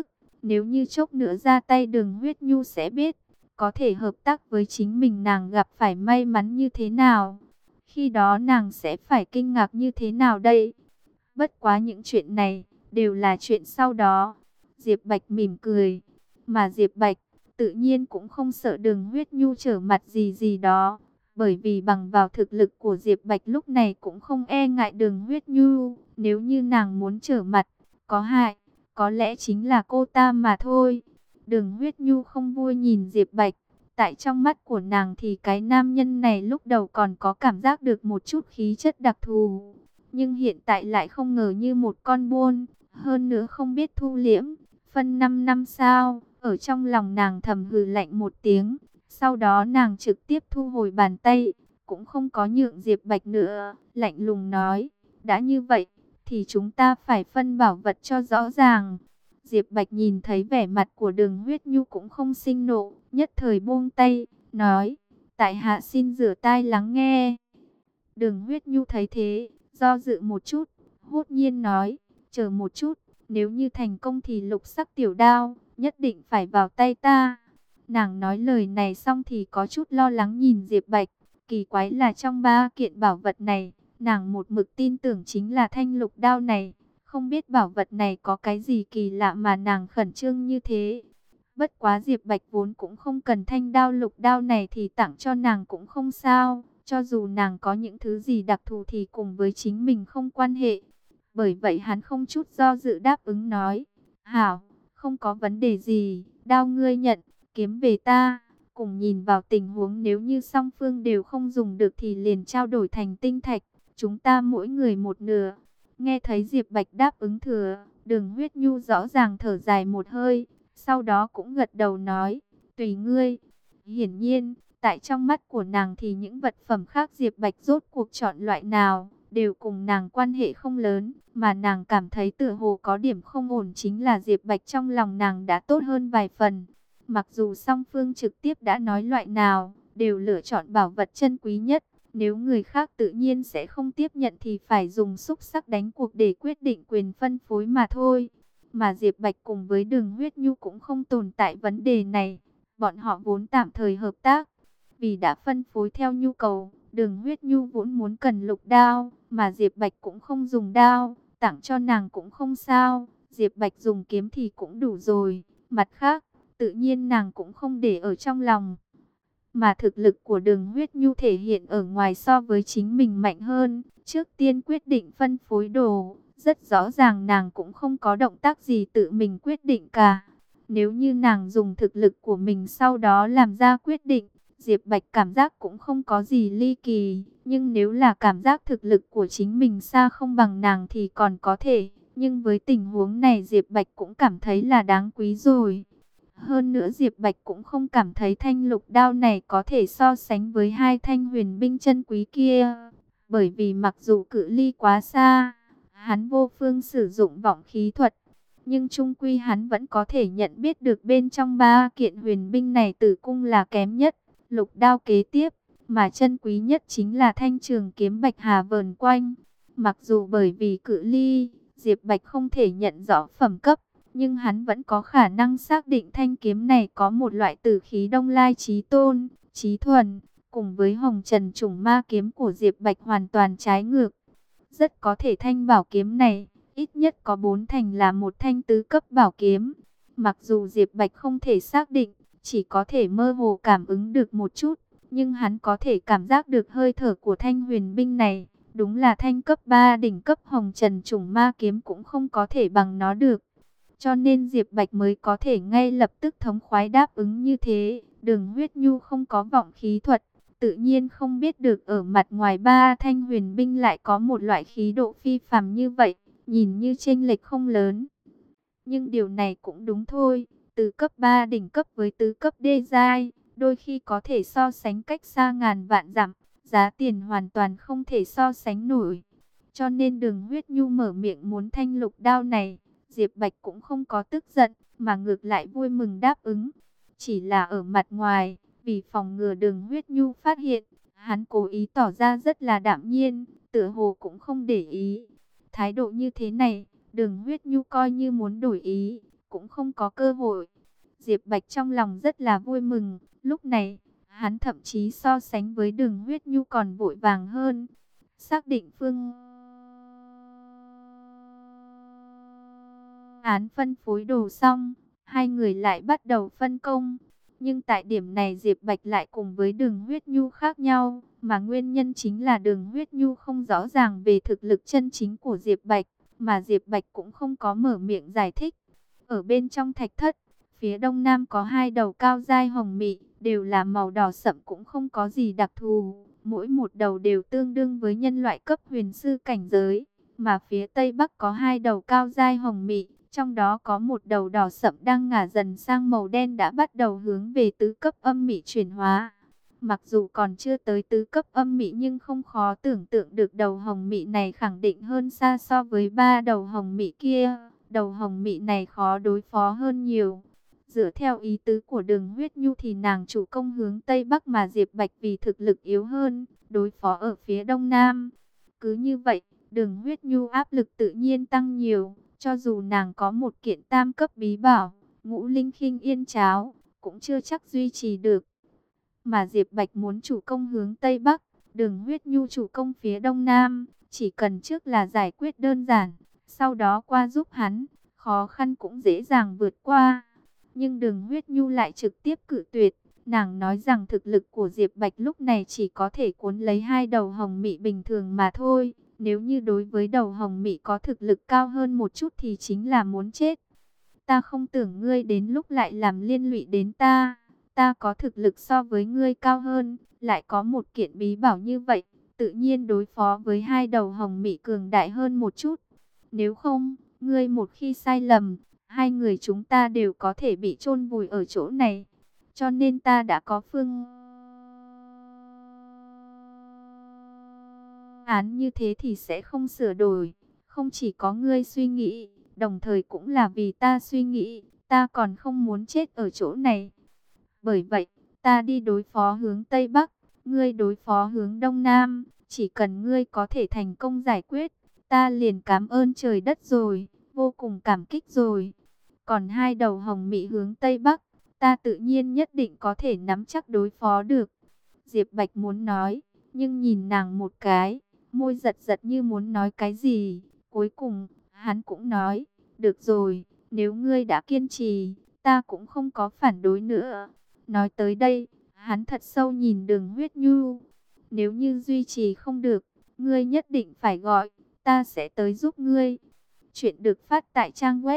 Nếu như chốc nữa ra tay Đường Huyết Nhu sẽ biết, có thể hợp tác với chính mình nàng gặp phải may mắn như thế nào. Khi đó nàng sẽ phải kinh ngạc như thế nào đây? Bất quá những chuyện này đều là chuyện sau đó. Diệp Bạch mỉm cười, mà Diệp Bạch tự nhiên cũng không sợ Đường Huyết Nhu trở mặt gì gì đó, bởi vì bằng vào thực lực của Diệp Bạch lúc này cũng không e ngại Đường Huyết Nhu. Nếu như nàng muốn trở mặt, có hại, có lẽ chính là cô ta mà thôi. Đường Huyết Nhu không vui nhìn Diệp Bạch. Tại trong mắt của nàng thì cái nam nhân này lúc đầu còn có cảm giác được một chút khí chất đặc thù, nhưng hiện tại lại không ngờ như một con buôn, hơn nữa không biết thu liễm, phân 5 năm sao. Ở trong lòng nàng thầm hừ lạnh một tiếng, sau đó nàng trực tiếp thu hồi bàn tay, cũng không có nhượng Diệp Bạch nữa, lạnh lùng nói, đã như vậy, thì chúng ta phải phân bảo vật cho rõ ràng. Diệp Bạch nhìn thấy vẻ mặt của Đường Huyết Nhu cũng không sinh nộ, nhất thời buông tay, nói, tại hạ xin rửa tai lắng nghe. Đường Huyết Nhu thấy thế, do dự một chút, hốt nhiên nói, chờ một chút, nếu như thành công thì lục sắc tiểu đao, nhất định phải vào tay ta. Nàng nói lời này xong thì có chút lo lắng nhìn Diệp Bạch, kỳ quái là trong 3 kiện bảo vật này, nàng một mực tin tưởng chính là thanh lục đao này, không biết bảo vật này có cái gì kỳ lạ mà nàng khẩn trương như thế. Bất quá Diệp Bạch vốn cũng không cần thanh đao lục đao này thì tặng cho nàng cũng không sao. Cho dù nàng có những thứ gì đặc thù thì cùng với chính mình không quan hệ. Bởi vậy hắn không chút do dự đáp ứng nói. Hảo, không có vấn đề gì, đao ngươi nhận, kiếm về ta. Cùng nhìn vào tình huống nếu như song phương đều không dùng được thì liền trao đổi thành tinh thạch. Chúng ta mỗi người một nửa. Nghe thấy Diệp Bạch đáp ứng thừa, Đường Huyết Nhu rõ ràng thở dài một hơi. Sau đó cũng gật đầu nói, tùy ngươi. Hiển nhiên, tại trong mắt của nàng thì những vật phẩm khác Diệp Bạch rốt cuộc chọn loại nào, đều cùng nàng quan hệ không lớn. Mà nàng cảm thấy tựa hồ có điểm không ổn chính là Diệp Bạch trong lòng nàng đã tốt hơn vài phần. Mặc dù song phương trực tiếp đã nói loại nào, đều lựa chọn bảo vật chân quý nhất. Nếu người khác tự nhiên sẽ không tiếp nhận thì phải dùng xúc sắc đánh cuộc để quyết định quyền phân phối mà thôi. Mà Diệp Bạch cùng với Đường Huyết Nhu cũng không tồn tại vấn đề này. Bọn họ vốn tạm thời hợp tác. Vì đã phân phối theo nhu cầu, Đường Huyết Nhu vốn muốn cần lục đao, mà Diệp Bạch cũng không dùng đao, tặng cho nàng cũng không sao. Diệp Bạch dùng kiếm thì cũng đủ rồi. Mặt khác, tự nhiên nàng cũng không để ở trong lòng. Mà thực lực của Đường Huyết Nhu thể hiện ở ngoài so với chính mình mạnh hơn. Trước tiên quyết định phân phối đồ, rất rõ ràng nàng cũng không có động tác gì tự mình quyết định cả. Nếu như nàng dùng thực lực của mình sau đó làm ra quyết định, Diệp Bạch cảm giác cũng không có gì ly kỳ. Nhưng nếu là cảm giác thực lực của chính mình xa không bằng nàng thì còn có thể. Nhưng với tình huống này Diệp Bạch cũng cảm thấy là đáng quý rồi. Hơn nữa Diệp Bạch cũng không cảm thấy thanh lục đao này có thể so sánh với 2 thanh huyền binh chân quý kia. Bởi vì mặc dù cự ly quá xa, hắn vô phương sử dụng vọng khí thuật, nhưng chung quy hắn vẫn có thể nhận biết được bên trong 3 kiện huyền binh này tử cung là kém nhất. Lục đao kế tiếp, mà chân quý nhất chính là thanh trường kiếm bạch hà vờn quanh. Mặc dù bởi vì cự ly, Diệp Bạch không thể nhận rõ phẩm cấp, nhưng hắn vẫn có khả năng xác định thanh kiếm này có một loại tử khí Đông Lai chí tôn, chí thuần, cùng với hồng trần trùng ma kiếm của Diệp Bạch hoàn toàn trái ngược. Rất có thể thanh bảo kiếm này, ít nhất có 4 thành là một thanh tứ cấp bảo kiếm. Mặc dù Diệp Bạch không thể xác định, chỉ có thể mơ hồ cảm ứng được một chút, nhưng hắn có thể cảm giác được hơi thở của thanh huyền binh này. Đúng là thanh cấp 3 đỉnh cấp hồng trần trùng ma kiếm cũng không có thể bằng nó được. Cho nên Diệp Bạch mới có thể ngay lập tức thống khoái đáp ứng như thế. Đường Huyết Nhu không có vọng khí thuật, tự nhiên không biết được ở mặt ngoài 3 thanh huyền binh lại có một loại khí độ phi phàm như vậy, nhìn như chênh lệch không lớn. Nhưng điều này cũng đúng thôi, từ cấp 3 đỉnh cấp với tứ cấp đê giai, đôi khi có thể so sánh cách xa ngàn vạn dặm, giá tiền hoàn toàn không thể so sánh nổi. Cho nên Đường Huyết Nhu mở miệng muốn thanh lục đao này, Diệp Bạch cũng không có tức giận, mà ngược lại vui mừng đáp ứng. Chỉ là ở mặt ngoài, vì phòng ngừa Đường Huyết Nhu phát hiện, hắn cố ý tỏ ra rất là đạm nhiên, tựa hồ cũng không để ý. Thái độ như thế này, Đường Huyết Nhu coi như muốn đổi ý, cũng không có cơ hội. Diệp Bạch trong lòng rất là vui mừng, lúc này, hắn thậm chí so sánh với Đường Huyết Nhu còn vội vàng hơn. Xác định phương án phân phối đồ xong, hai người lại bắt đầu phân công. Nhưng tại điểm này Diệp Bạch lại cùng với Đường Huyết Nhu khác nhau, mà nguyên nhân chính là Đường Huyết Nhu không rõ ràng về thực lực chân chính của Diệp Bạch, mà Diệp Bạch cũng không có mở miệng giải thích. Ở bên trong thạch thất, phía đông nam có hai đầu cao giai hồng mị, đều là màu đỏ sậm cũng không có gì đặc thù, mỗi một đầu đều tương đương với nhân loại cấp huyền sư cảnh giới, mà phía tây bắc có hai đầu cao giai hồng mị, trong đó có một đầu đỏ sậm đang ngả dần sang màu đen đã bắt đầu hướng về tứ cấp âm mị chuyển hóa. Mặc dù còn chưa tới tứ cấp âm mị nhưng không khó tưởng tượng được đầu hồng mị này khẳng định hơn xa so với ba đầu hồng mị kia. Đầu hồng mị này khó đối phó hơn nhiều. Dựa theo ý tứ của Đường Huyết Nhu thì nàng chủ công hướng Tây Bắc mà Diệp Bạch vì thực lực yếu hơn, đối phó ở phía Đông Nam. Cứ như vậy, Đường Huyết Nhu áp lực tự nhiên tăng nhiều. Cho dù nàng có một kiện tam cấp bí bảo, Ngũ Linh Khinh Yên Cháo, cũng chưa chắc duy trì được. Mà Diệp Bạch muốn chủ công hướng Tây Bắc, Đường Huyết Nhu chủ công phía Đông Nam, chỉ cần trước là giải quyết đơn giản, sau đó qua giúp hắn, khó khăn cũng dễ dàng vượt qua. Nhưng Đường Huyết Nhu lại trực tiếp cự tuyệt, nàng nói rằng thực lực của Diệp Bạch lúc này chỉ có thể cuốn lấy hai đầu hồng mị bình thường mà thôi. Nếu như đối với đầu hồng mị có thực lực cao hơn một chút thì chính là muốn chết. Ta không tưởng ngươi đến lúc lại làm liên lụy đến ta. Ta có thực lực so với ngươi cao hơn, lại có một kiện bí bảo như vậy, tự nhiên đối phó với hai đầu hồng mị cường đại hơn một chút. Nếu không, ngươi một khi sai lầm, hai người chúng ta đều có thể bị chôn vùi ở chỗ này. Cho nên ta đã có phương án như thế thì sẽ không sửa đổi. Không chỉ có ngươi suy nghĩ, đồng thời cũng là vì ta suy nghĩ, ta còn không muốn chết ở chỗ này. Bởi vậy, ta đi đối phó hướng Tây Bắc, ngươi đối phó hướng Đông Nam, chỉ cần ngươi có thể thành công giải quyết, ta liền cảm ơn trời đất rồi, vô cùng cảm kích rồi. Còn hai đầu hồng mị hướng Tây Bắc, ta tự nhiên nhất định có thể nắm chắc đối phó được. Diệp Bạch muốn nói, nhưng nhìn nàng một cái, môi giật giật như muốn nói cái gì. Cuối cùng, hắn cũng nói, được rồi, nếu ngươi đã kiên trì, ta cũng không có phản đối nữa. Nói tới đây, hắn thật sâu nhìn Đường Huyết Nhu. Nếu như duy trì không được, ngươi nhất định phải gọi, ta sẽ tới giúp ngươi. Chuyện được phát tại trang web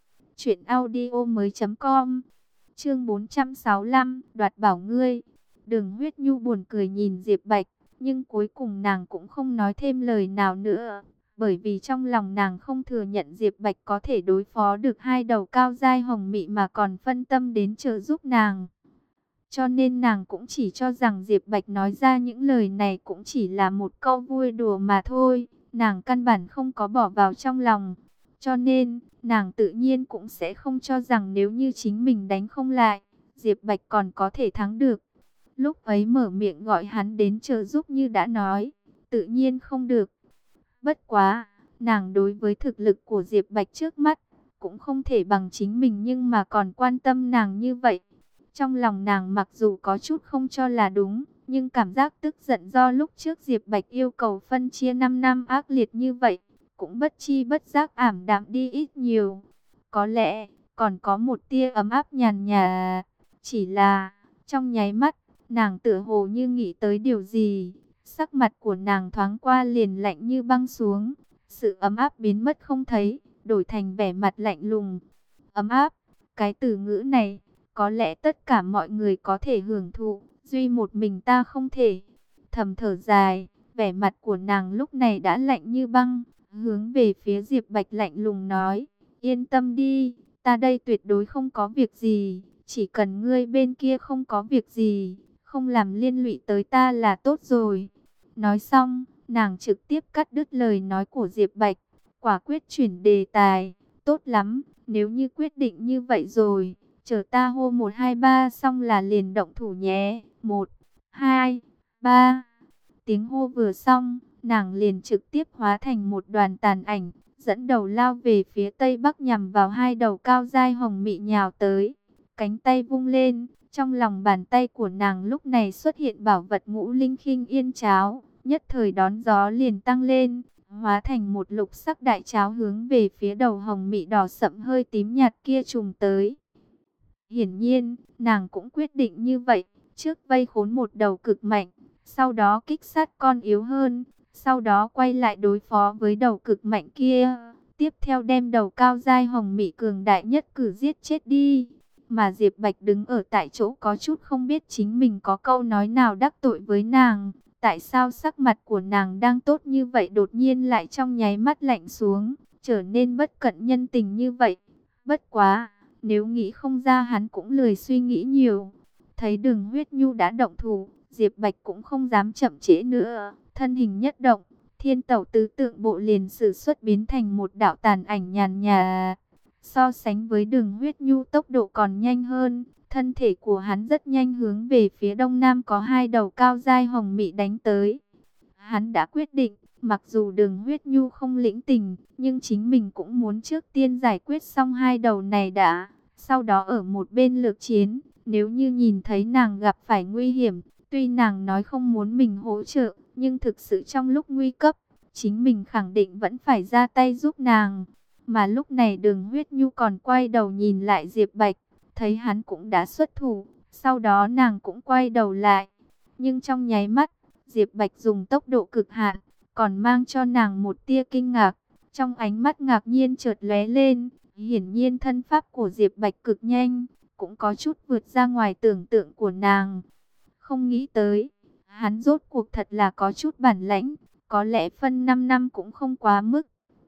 truyệnaudiomoi.com. Chương 465, đoạt bảo ngươi. Đường Huyết Nhu buồn cười nhìn Diệp Bạch, nhưng cuối cùng nàng cũng không nói thêm lời nào nữa, bởi vì trong lòng nàng không thừa nhận Diệp Bạch có thể đối phó được hai đầu cao giai hồng mị mà còn phân tâm đến trợ giúp nàng. Cho nên nàng cũng chỉ cho rằng Diệp Bạch nói ra những lời này cũng chỉ là một câu vui đùa mà thôi, nàng căn bản không có bỏ vào trong lòng. Cho nên, nàng tự nhiên cũng sẽ không cho rằng nếu như chính mình đánh không lại, Diệp Bạch còn có thể thắng được. Lúc ấy mở miệng gọi hắn đến trợ giúp như đã nói, tự nhiên không được. Bất quá, nàng đối với thực lực của Diệp Bạch trước mắt, cũng không thể bằng chính mình nhưng mà còn quan tâm nàng như vậy. Trong lòng nàng mặc dù có chút không cho là đúng, nhưng cảm giác tức giận do lúc trước Diệp Bạch yêu cầu phân chia 5 năm ác liệt như vậy, cũng bất chi bất giác ảm đạm đi ít nhiều. Có lẽ, còn có một tia ấm áp nhàn nhạt, chỉ là, trong nháy mắt, nàng tựa hồ như nghĩ tới điều gì, sắc mặt của nàng thoáng qua liền lạnh như băng xuống, sự ấm áp biến mất không thấy, đổi thành vẻ mặt lạnh lùng. Ấm áp, cái từ ngữ này, có lẽ tất cả mọi người có thể hưởng thụ, duy một mình ta không thể. Thầm thở dài, vẻ mặt của nàng lúc này đã lạnh như băng, hướng về phía Diệp Bạch lạnh lùng nói, yên tâm đi, ta đây tuyệt đối không có việc gì, chỉ cần ngươi bên kia không có việc gì, không làm liên lụy tới ta là tốt rồi. Nói xong, nàng trực tiếp cắt đứt lời nói của Diệp Bạch, quả quyết chuyển đề tài, tốt lắm, nếu như quyết định như vậy rồi, chờ ta hô 1 2 3 xong là liền động thủ nhé. 1 2 3. Tiếng hô vừa xong, nàng liền trực tiếp hóa thành một đoàn tàn ảnh, dẫn đầu lao về phía tây bắc nhằm vào hai đầu cao dai hồng mị nhào tới. Cánh tay vung lên, trong lòng bàn tay của nàng lúc này xuất hiện bảo vật Ngũ Linh Khinh Yên Cháo, nhất thời đón gió liền tăng lên, hóa thành một lục sắc đại cháo hướng về phía đầu hồng mị đỏ sậm hơi tím nhạt kia trùng tới. Hiển nhiên, nàng cũng quyết định như vậy, trước vây khốn một đầu cực mạnh, sau đó kích sát con yếu hơn, sau đó quay lại đối phó với đầu cực mạnh kia, tiếp theo đem đầu cao dai hồng mị cường đại nhất cử giết chết đi. Mà Diệp Bạch đứng ở tại chỗ có chút không biết chính mình có câu nói nào đắc tội với nàng. Tại sao sắc mặt của nàng đang tốt như vậy đột nhiên lại trong nháy mắt lạnh xuống, trở nên bất cận nhân tình như vậy. Bất quá, nếu nghĩ không ra hắn cũng lười suy nghĩ nhiều. Thấy Đường Huyết Nhu đã động thủ, Diệp Bạch cũng không dám chậm trễ nữa. Thân hình nhất động, Thiên Tẩu Tứ Tượng Bộ liền sử xuất biến thành một đạo tàn ảnh nhàn nhạt. So sánh với Đường Huyết Nhu tốc độ còn nhanh hơn, thân thể của hắn rất nhanh hướng về phía đông nam có hai đầu cao dai hồng mị đánh tới. Hắn đã quyết định, mặc dù Đường Huyết Nhu không lĩnh tình, nhưng chính mình cũng muốn trước tiên giải quyết xong hai đầu này đã, sau đó ở một bên lược chiến. Nếu như nhìn thấy nàng gặp phải nguy hiểm, tuy nàng nói không muốn mình hỗ trợ, nhưng thực sự trong lúc nguy cấp, chính mình khẳng định vẫn phải ra tay giúp nàng. Mà lúc này Đường Huyết Nhu còn quay đầu nhìn lại Diệp Bạch, thấy hắn cũng đã xuất thủ, sau đó nàng cũng quay đầu lại. Nhưng trong nháy mắt, Diệp Bạch dùng tốc độ cực hạn, còn mang cho nàng một tia kinh ngạc. Trong ánh mắt ngạc nhiên chợt lóe lên, hiển nhiên thân pháp của Diệp Bạch cực nhanh, cũng có chút vượt ra ngoài tưởng tượng của nàng. Không nghĩ tới, hắn rốt cuộc thật là có chút bản lãnh, có lẽ phân 5 năm cũng không quá mức.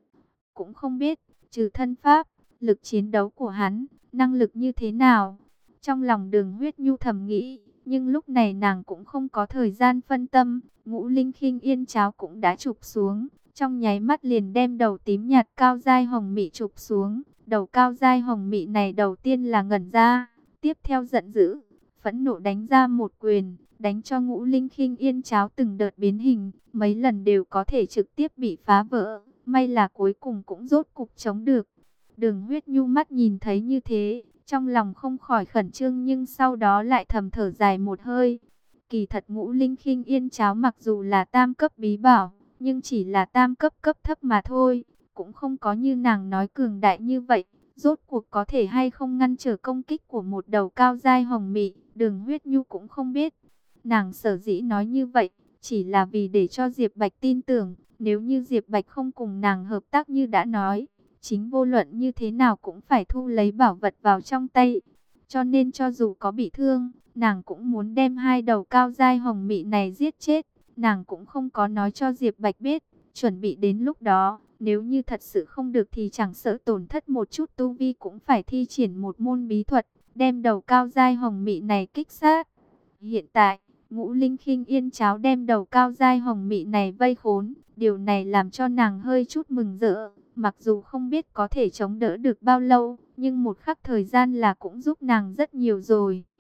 Cũng không biết, trừ thân pháp, lực chiến đấu của hắn, năng lực như thế nào. Trong lòng Đường Huyết Nhu thầm nghĩ, nhưng lúc này nàng cũng không có thời gian phân tâm. Ngũ Linh Khinh Yên Cháo cũng đã chụp xuống, trong nháy mắt liền đem đầu tím nhạt cao dai hồng mị chụp xuống. Đầu cao dai hồng mị này đầu tiên là ngẩn ra, tiếp theo giận dữ, phẫn nộ đánh ra một quyền, đánh cho Ngũ Linh Khinh Yên Cháo từng đợt biến hình, mấy lần đều có thể trực tiếp bị phá vỡ. May là cuối cùng cũng rốt cục chống được. Đường Huyết Nhu mắt nhìn thấy như thế, trong lòng không khỏi khẩn trương, nhưng sau đó lại thầm thở dài một hơi. Kỳ thật Ngũ Linh Khinh Yên Cháo mặc dù là tam cấp bí bảo, nhưng chỉ là tam cấp cấp thấp mà thôi, cũng không có như nàng nói cường đại như vậy. Rốt cuộc có thể hay không ngăn trở công kích của một đầu cao dai hồng mị, Đường Huyết Nhu cũng không biết. Nàng sở dĩ nói như vậy, chỉ là vì để cho Diệp Bạch tin tưởng. Nếu như Diệp Bạch không cùng nàng hợp tác như đã nói, chính vô luận như thế nào cũng phải thu lấy bảo vật vào trong tay. Cho nên cho dù có bị thương, nàng cũng muốn đem hai đầu cao dai hồng mị này giết chết. Nàng cũng không có nói cho Diệp Bạch biết, chuẩn bị đến lúc đó, nếu như thật sự không được thì chẳng sợ tổn thất một chút tu vi cũng phải thi triển một môn bí thuật, đem đầu cao dai hồng mị này kích sát. Hiện tại, Ngũ Linh Khinh Yên Cháo đem đầu cao dai hồng mị này vây khốn, điều này làm cho nàng hơi chút mừng rỡ. Mặc dù không biết có thể chống đỡ được bao lâu, nhưng một khắc thời gian là cũng giúp nàng rất nhiều rồi.